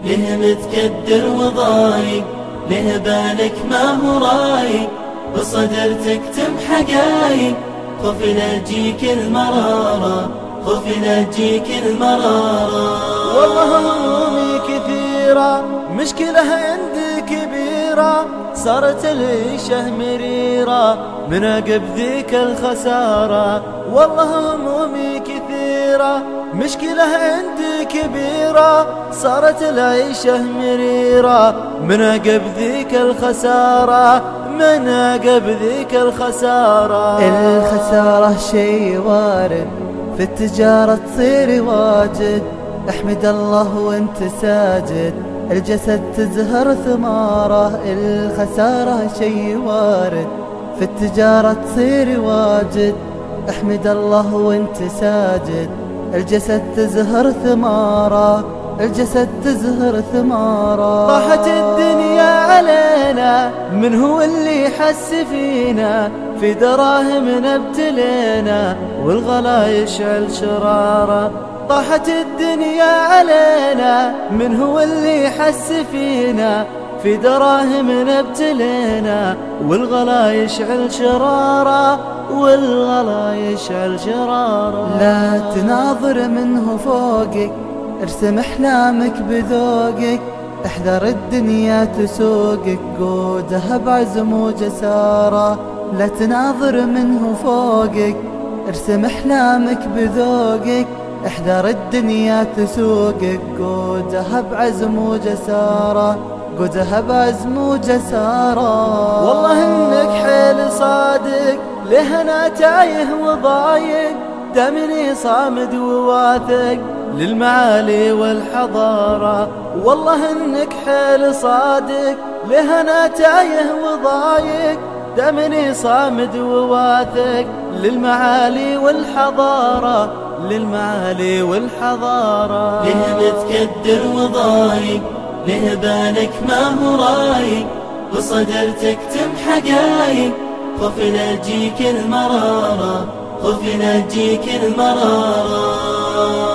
ليه متكدر وضايق؟ ليه بالك ما هو رايق؟ بصدر تكتم حقايق، خوف لا تجيك المرارة، خوف لا تجيك المرارة. والله همومي كثيرة، مشكلة عندي كبيرة، صارت العيشة مريرة من عقب ذيك الخسارة. والله همومي كثيرة، مشكلة عندي كبيرة، صارت العيشة مريرة من عقب ذيك الخسارة، من عقب ذيك الخسارة. الخسارة شي وارد، في التجارة تصير واجد، احمد الله وانت ساجد، الجسد تزهر ثماره. الخسارة شي وارد، في التجارة تصير واجد، احمد الله وانت ساجد، الجسد تزهر ثماره، الجسد تزهر ثماره. طاحت الدنيا علينا، من هو اللي حس فينا؟ في دراهمنا ابتلينا والغلا يشعل شراره. طاحت الدنيا علينا، من هو اللي حس فينا؟ في دراهمنا ابتلينا والغلا يشعل شراره، والغلا يشعل شراره. لا تناظر منه فوقك، ارسم احلامك بذوقك، احذر الدنيا تسوقك، قودها بعزم وجسارة. لا تناظر منه فوقك، ارسم احلامك بذوقك، احذر الدنيا تسوقك، قودها بعزم وجسارة، قودها بعزم وجسارة. والله انك حيل صادق، ليه انا تايه وضايق، دمني صامد وواثق للمعالي والحضارة. والله انك حيل صادق، ليه انا تايه وضايق، دمني صامد وواثق للمعالي والحضارة، للمعالي والحضارة. ليه متكدر وضايق؟ ليه بالك ما هو رايق؟ بصدر تكتم حقايق، خوف لا تجيك المرارة، خوف لا تجيك المرارة.